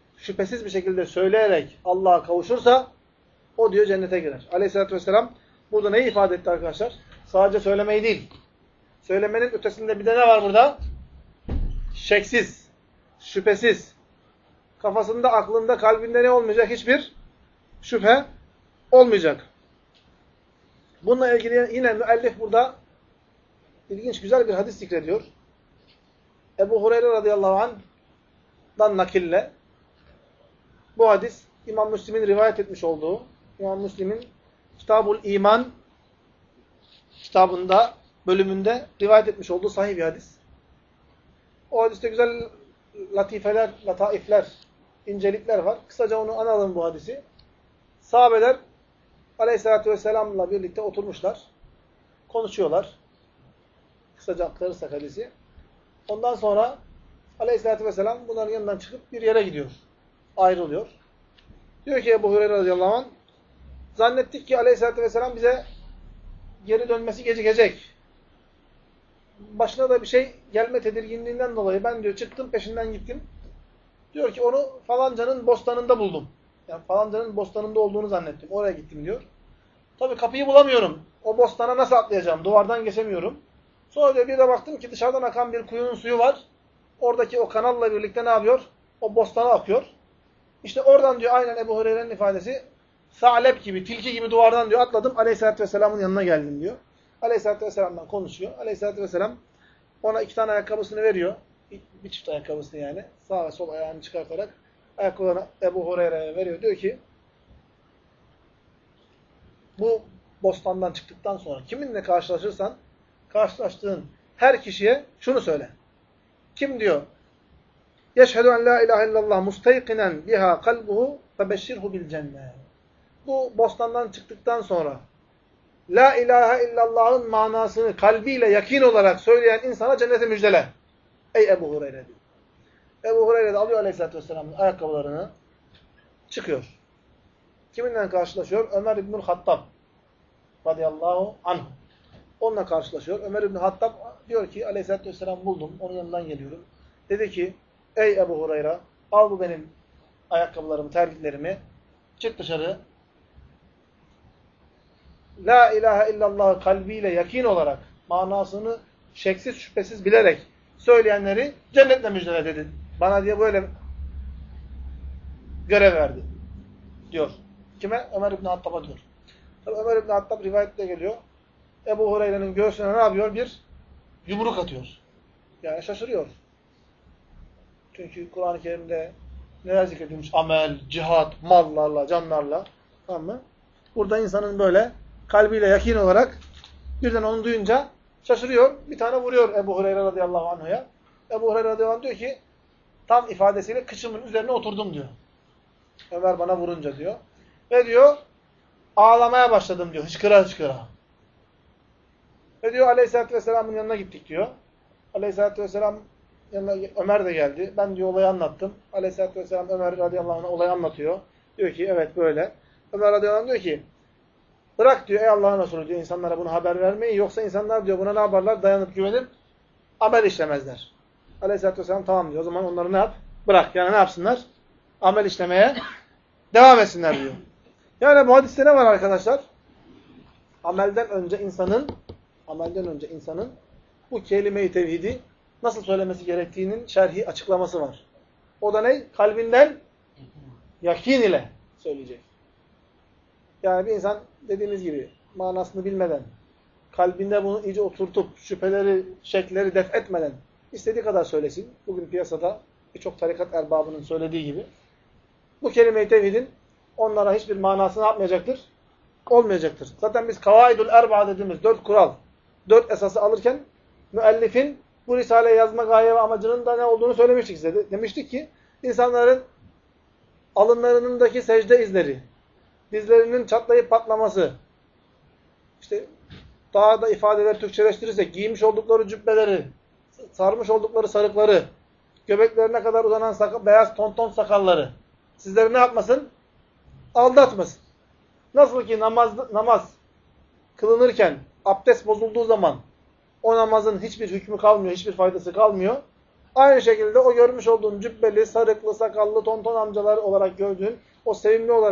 şüphesiz bir şekilde söyleyerek Allah'a kavuşursa o diyor cennete girer. Aleyhisselatü vesselam burada neyi ifade etti arkadaşlar? Sadece söylemeyi değil. Söylemenin ötesinde bir de ne var burada? Şeksiz, şüphesiz, kafasında, aklında, kalbinde ne olmayacak? Hiçbir şüphe olmayacak. Bununla ilgili yine müellif burada ilginç, güzel bir hadis zikrediyor. Ebu Hureyre radıyallahu anh'dan nakille. Bu hadis İmam Müslim'in rivayet etmiş olduğu, İmam Müslim'in Kitabul İman kitabında, bölümünde rivayet etmiş olduğu sahih bir hadis. O hadiste güzel latifeler, lataifler, incelikler var. Kısaca onu analım bu hadisi. Sahabeler Aleyhisselatü Vesselam'la birlikte oturmuşlar. Konuşuyorlar. Kısaca aktarırsak hadisi. Ondan sonra Aleyhisselatü Vesselam bunların yanından çıkıp bir yere gidiyor. Ayrılıyor. Diyor ki Ebu Hureyre radıyallahu anh, zannettik ki Aleyhisselatü Vesselam bize geri dönmesi gecikecek. Başına da bir şey gelme tedirginliğinden dolayı ben diyor çıktım peşinden gittim. Diyor ki onu falancanın bostanında buldum. Yani falancanın bostanında olduğunu zannettim. Oraya gittim diyor. Tabii kapıyı bulamıyorum. O bostana nasıl atlayacağım? Duvardan geçemiyorum. Sonra diyor bir de baktım ki dışarıdan akan bir kuyunun suyu var. Oradaki o kanalla birlikte ne yapıyor? O bostana akıyor. İşte oradan diyor aynen Ebu Hureyre'nin ifadesi Sa'leb gibi, tilki gibi duvardan diyor atladım. Aleyhisselatü Vesselam'ın yanına geldim diyor. Aleyhisselatü Vesselam'dan konuşuyor. Aleyhisselatü Vesselam ona 2 tane ayakkabısını veriyor. Bir çift ayakkabısını yani. Sağ ve sol ayağını çıkartarak ayakkabılarını Ebu Hureyre'ye veriyor. Diyor ki bu bostandan çıktıktan sonra kiminle karşılaşırsan karşılaştığın her kişiye şunu söyle. Kim diyor? Yeşhedü en la ilahe illallah mustayqinen biha kalbuhu febeşşirhu bil cennet. Bu bostandan çıktıktan sonra la ilahe illallah'ın manasını kalbiyle yakin olarak söyleyen insana cennete müjdele. Ey Ebu Hureyre diyor. Ebu Hureyre de alıyor Aleyhisselatü Vesselam'ın ayakkabılarını çıkıyor. Kiminle karşılaşıyor? Ömer İbnül Hattab radıyallahu anh. Onunla karşılaşıyor. Ömer İbnül Hattab diyor ki Aleyhisselatü Vesselam buldum. Onun yanından geliyorum. Dedi ki ey Ebu Hureyre al bu benim ayakkabılarımı, terliklerimi. Çık dışarı. La ilahe illallah kalbiyle yakin olarak manasını şeksiz şüphesiz bilerek söyleyenleri cennetle müjdele dedi. Bana diye böyle görev verdi. Diyor. Kime? Ömer İbni Hattab'a diyor. Tabii Ömer İbni Hattab rivayette geliyor. Ebu Hureyre'nin göğsüne ne yapıyor? Bir yumruk atıyor. Yani şaşırıyor. Çünkü Kur'an-ı Kerim'de neler zikredilmiş? Amel, cihat, mallarla, canlarla. Tamam mı? Burada insanın böyle kalbiyle yakin olarak birden onu duyunca şaşırıyor. Bir tane vuruyor Ebu Hureyre radıyallahu anh'a. Ebu Hureyre radıyallahu anh diyor ki tam ifadesiyle kıçımın üzerine oturdum diyor. Ömer bana vurunca diyor. Ve diyor ağlamaya başladım diyor. Hıçkıra hıçkıra. Ve diyor Aleyhisselatü Vesselam'ın yanına gittik diyor. Aleyhisselatü Vesselam yanına Ömer de geldi. Ben diyor olayı anlattım. Aleyhisselatü Vesselam Ömer radıyallahu anh'a olayı anlatıyor. Diyor ki evet böyle. Ömer radıyallahu anh diyor ki bırak diyor ey Allah'ın Resulü diyor insanlara bunu haber vermeyi. Yoksa insanlar diyor buna ne yaparlar? Dayanıp güvenip amel işlemezler. Aleyhisselatü Vesselam tamam diyor. O zaman onları ne yap? Bırak. Yani ne yapsınlar? Amel işlemeye devam etsinler diyor. Yani bu hadiste ne var arkadaşlar? Amelden önce insanın bu kelime-i tevhidi nasıl söylemesi gerektiğinin şerhi açıklaması var. O da ne? Kalbinden yakin ile söyleyecek. Yani bir insan dediğimiz gibi manasını bilmeden, kalbinde bunu iyice oturtup, şüpheleri, şekleri def etmeden istediği kadar söylesin. Bugün piyasada birçok tarikat erbabının söylediği gibi. Bu kelime-i tevhidin onlara hiçbir manası ne yapmayacaktır? Olmayacaktır. Zaten biz kavaidul erba dediğimiz 4 kural, 4 esası alırken müellifin bu risaleyi yazma gaye ve amacının da ne olduğunu söylemiştik size. Demiştik ki insanların alınlarındaki secde izleri, dizlerinin çatlayıp patlaması, işte daha da ifadeleri Türkçeleştirirsek giymiş oldukları cübbeleri, sarmış oldukları sarıkları, göbeklerine kadar uzanan beyaz tonton sakalları sizleri ne yapmasın? Aldatmasın. Nasıl ki namaz kılınırken abdest bozulduğu zaman o namazın hiçbir hükmü kalmıyor, hiçbir faydası kalmıyor. Aynı şekilde o görmüş olduğun cübbeli, sarıklı, sakallı, tonton amcalar olarak gördüğün, o sevimli olarak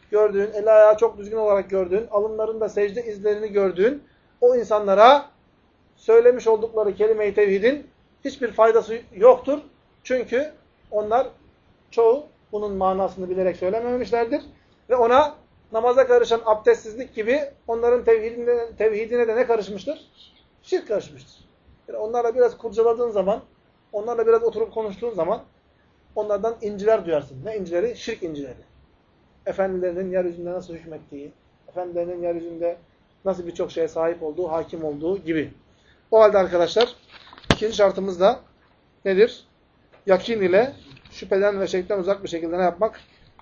gördüğün, el ayağı çok düzgün olarak gördüğün, alınlarında secde izlerini gördüğün o insanlara söylemiş oldukları kelime-i tevhidin hiçbir faydası yoktur. Çünkü onlar çoğu bunun manasını bilerek söylememişlerdir. Ve ona namaza karışan abdestsizlik gibi onların tevhidine de ne karışmıştır? Şirk karışmıştır. Yani onlarla biraz kurcaladığın zaman, onlarla biraz oturup konuştuğun zaman onlardan inciler duyarsın. Ne incileri? Şirk incileri. Efendilerinin yeryüzünde nasıl hükmettiği, efendilerinin yeryüzünde nasıl birçok şeye sahip olduğu, hakim olduğu gibi. O halde arkadaşlar, ikinci şartımız da nedir? Yakin ile şüpheden ve şirkten uzak bir şekilde ne yapmak?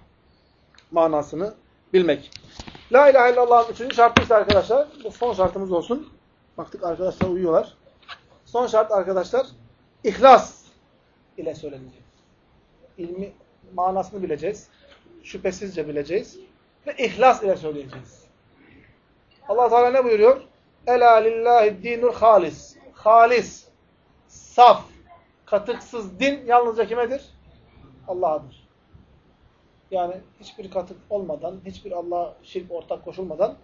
Manasını bilmek. La ilahe illallah'ın üçüncü şartı ise arkadaşlar, bu son şartımız olsun. Baktık arkadaşlar uyuyorlar. Son şart arkadaşlar, ihlas ile söylenecek. İlmi, manasını bileceğiz. Şüphesizce bileceğiz. Ve ihlas ile söyleyeceğiz. Allah Teala ne buyuruyor? Ela lillahi dinul halis. Halis, saf, katıksız din yalnızca kimedir? Allah'adır. Yani hiçbir katık olmadan, hiçbir Allah'a şirk ortak koşulmadan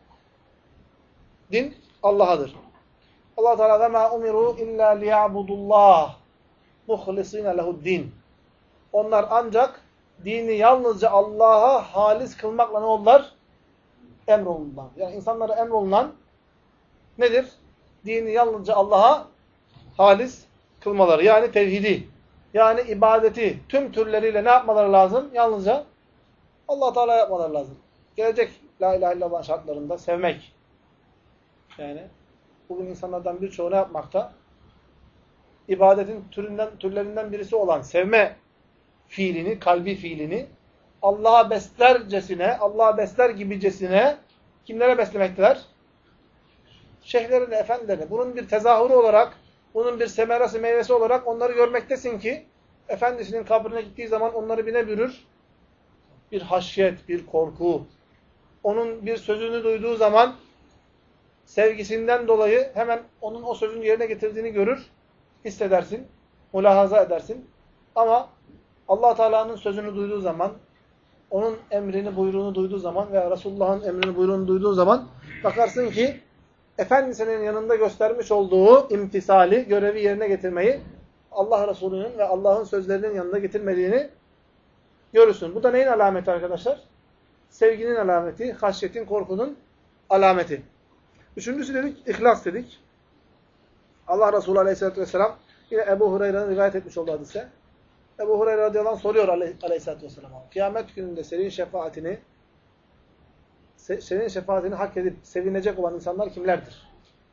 din Allah'adır. Allah Teala ve ma umiru illa liya'budullah muhlisina lehu'd-din. Onlar ancak dini yalnızca Allah'a halis kılmakla ne oldular? Emrolundular. Yani insanlara emrolunan nedir? Dini yalnızca Allah'a halis kılmaları. Yani tevhidi. Yani ibadeti tüm türleriyle ne yapmaları lazım? Yalnızca Allah Teala yapmaları lazım. Gelecek la ilahe illallah şartlarında sevmek. Yani bugün insanlardan birçoğu ne yapmakta? İbadetin türlerinden birisi olan sevme fiilini, kalbi fiilini Allah'a beslercesine, Allah'a besler gibicesine kimlere beslemekteler? Şeyhlerine, efendilerine. Bunun bir tezahürü olarak, bunun bir semerası, meyvesi olarak onları görmektesin ki efendisinin kabrine gittiği zaman onları bine bürür. Bir haşyet, bir korku. Onun bir sözünü duyduğu zaman sevgisinden dolayı hemen onun o sözün yerine getirdiğini görür, hissedersin, mülahaza edersin. Ama Allah Teala'nın sözünü duyduğu zaman, onun emrini, buyruğunu duyduğu zaman veya Resulullah'ın emrini, buyruğunu duyduğu zaman bakarsın ki Efendisinin yanında göstermiş olduğu imtisali, görevi yerine getirmeyi Allah Resulü'nün ve Allah'ın sözlerinin yanında getirmediğini görürsün. Bu da neyin alameti arkadaşlar? Sevginin alameti, haşyetin, korkunun alameti. Üçüncüsü dedik, ihlas dedik. Allah Resulü Aleyhisselatü Vesselam yine Ebu Hureyre'nin rivayet etmiş olduğu hadise. Ebu Hureyre radıyallahu anh soruyor Aleyhisselatü Vesselam'a. Kıyamet gününde senin şefaatini hak edip sevinecek olan insanlar kimlerdir?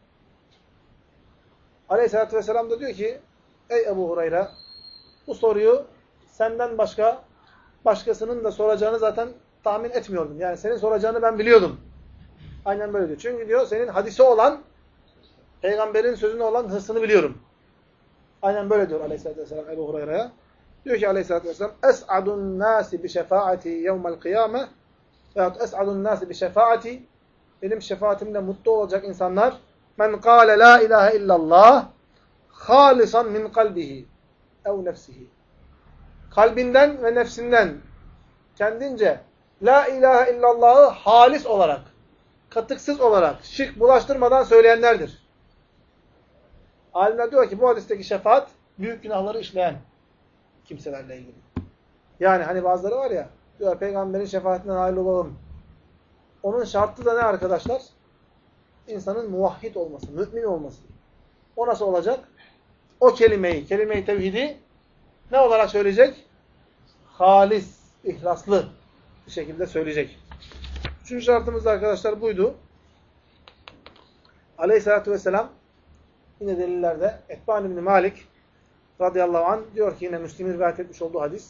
Aleyhisselatü Vesselam da diyor ki, ey Ebu Hureyre, bu soruyu senden başkasının da soracağını zaten tahmin etmiyordum. Yani senin soracağını ben biliyordum. Aynen böyle diyor. Çünkü diyor senin hadisi olan, peygamberin sözüne olan hırsını biliyorum. Aynen böyle diyor Aleyhisselatü Vesselam Ebu Hureyre'ye. Diyor ki Aleyhisselatü Vesselam, es'adun nâsi bi şefaati yevmel kıyâme veyahut es'adun nâsi bi şefaati, benim şefaatimle mutlu olacak insanlar, men kâle la ilahe illallah hâlisan min kalbihi ev nefsihi. Kalbinden ve nefsinden kendince la ilahe illallah'ı halis olarak, katıksız olarak, şirk bulaştırmadan söyleyenlerdir. Alimler diyor ki bu hadisteki şefaat büyük günahları işleyen kimselerle ilgili. Yani hani bazıları var ya, diyor peygamberin şefaatinden nail olalım. Onun şartı da ne arkadaşlar? İnsanın muvahhid olması, mümin olması. O nasıl olacak? O kelime-i tevhidi ne olarak söyleyecek? Halis, ihlaslı bir şekilde söyleyecek. Üçüncü şartımız da arkadaşlar buydu. Aleyhissalatü vesselam yine delillerde Etban İbni Malik radıyallahu anh diyor ki yine Müslim'in rivayet etmiş olduğu hadis.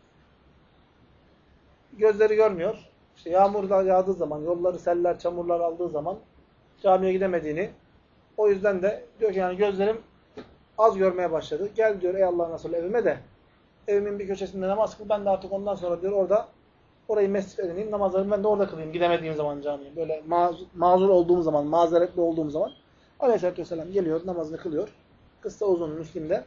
Gözleri görmüyor. İşte yağmur yağdığı zaman, yolları seller, çamurlar aldığı zaman camiye gidemediğini, o yüzden de diyor ki yani gözlerim az görmeye başladı. Gel diyor ey Allah'ın Resulü evime de evimin bir köşesinde namaz kıl. Ben de artık ondan sonra diyor orayı mescid edineyim. Namazlarımı ben de orada kılayım. Gidemediğim zaman camiye. Böyle mazur olduğum zaman, mazeretli olduğum zaman Aleyhisselatü Vesselam geliyor, namazını kılıyor. Kıssa uzun Müslim'de.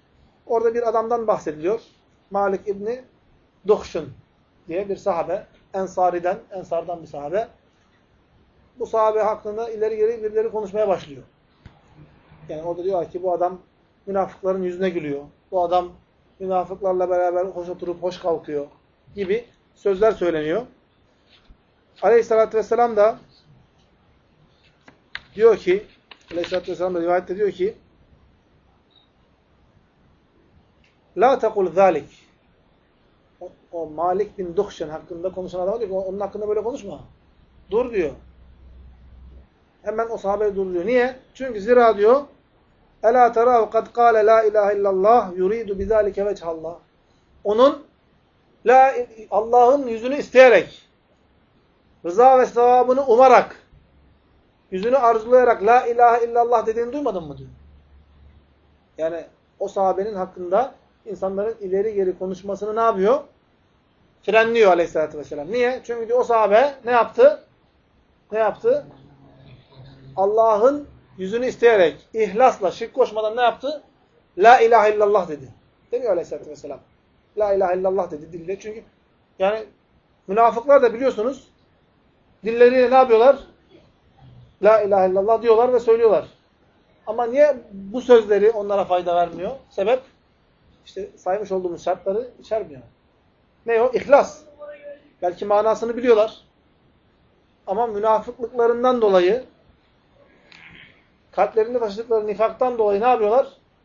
Orada bir adamdan bahsediliyor. Malik İbni Duhşun diye bir sahabe. Ensardan bir sahabe. Bu sahabe hakkında ileri geri birileri konuşmaya başlıyor. Yani orada diyorlar ki bu adam münafıkların yüzüne gülüyor. Bu adam münafıklarla beraber hoş oturup hoş kalkıyor gibi sözler söyleniyor. Aleyhissalatü vesselam da diyor ki, Aleyhissalatü vesselam da rivayette diyor ki La tekul zalik. O Malik bin Duhşen hakkında konuşan adam diyor ki onun hakkında böyle konuşma. Dur diyor. Hemen o sahabe dur diyor. Niye? Çünkü zira diyor Ela terahu kad kâle la ilahe illallah yuridu bizâlike veçhallah. Onun Allah'ın yüzünü isteyerek, rıza ve sevabını umarak, yüzünü arzulayarak la ilahe illallah dediğini duymadın mı diyor. Yani o sahabenin hakkında insanların ileri geri konuşmasını ne yapıyor? Frenliyor aleyhissalatü vesselam. Niye? Çünkü diyor, o sahabe ne yaptı? Ne yaptı? Allah'ın yüzünü isteyerek, ihlasla, şirk koşmadan ne yaptı? La ilahe illallah dedi. Demiyor aleyhissalatü vesselam. La ilahe illallah dedi dille. Çünkü yani münafıklar da biliyorsunuz dilleriyle ne yapıyorlar? La ilahe illallah diyorlar ve söylüyorlar. Ama niye bu sözleri onlara fayda vermiyor? Sebep? İşte saymış olduğumuz şartları içermiyor. Ne o? İhlas. Belki manasını biliyorlar. Ama münafıklıklarından dolayı, kalplerinde taşıdıkları nifaktan dolayı ne yapıyorlar?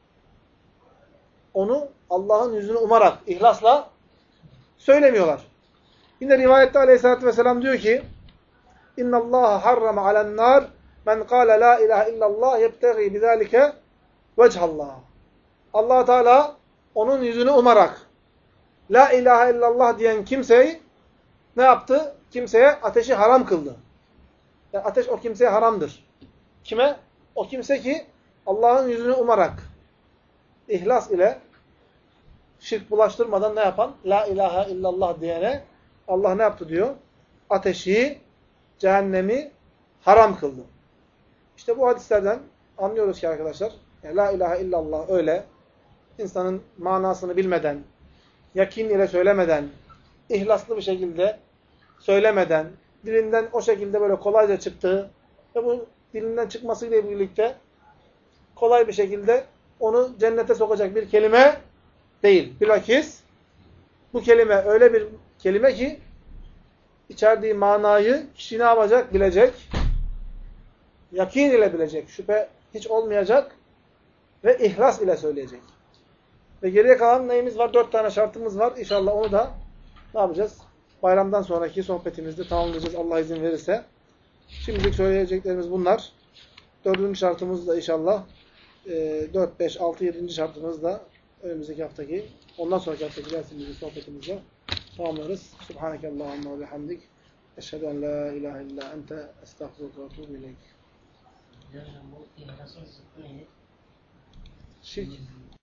Onu Allah'ın yüzünü umarak, ihlasla söylemiyorlar. Yine rivayette aleyhissalatü vesselam diyor ki اِنَّ اللّٰهَ حَرَّمَ عَلَى النَّارِ مَنْ قَالَ لَا اِلَٰهَ اِلَّا اللّٰهِ يَبْتَغِي بِذَٰلِكَ وَجْهَ اللّٰهِ Allah Teala onun yüzünü umarak La ilahe illallah diyen kimseyi ne yaptı? Kimseye ateşi haram kıldı. Yani ateş o kimseye haramdır. Kime? O kimse ki Allah'ın yüzünü umarak, ihlas ile şirk bulaştırmadan ne yapan? La ilahe illallah diyene Allah ne yaptı diyor? Ateşi, cehennemi haram kıldı. İşte bu hadislerden anlıyoruz ki arkadaşlar, yani la ilahe illallah öyle insanın manasını bilmeden, yakin ile söylemeden, ihlaslı bir şekilde söylemeden, dilinden o şekilde böyle kolayca çıktığı ve bu dilinden çıkmasıyla birlikte kolay bir şekilde onu cennete sokacak bir kelime değil. Bilakis bu kelime öyle bir kelime ki içerdiği manayı kişi ne yapacak? Bilecek. Yakin ile bilecek. Şüphe hiç olmayacak ve ihlas ile söyleyecek. Ve geriye kalan neyimiz var? 4 tane şartımız var. İnşallah onu da ne yapacağız? Bayramdan sonraki sohbetimizde tamamlayacağız Allah izin verirse. Şimdilik söyleyeceklerimiz bunlar. 4. şartımız da inşallah 4, 5, 6, 7. şartımız da önümüzdeki haftaki, ondan sonraki haftaki dersimizde, sohbetimizde tamamlarız. Subhanekallahumma ve bihamdik. Eşhedü en la ilahe illa ente estağfurullah ve etûbü ileyk. Şirk.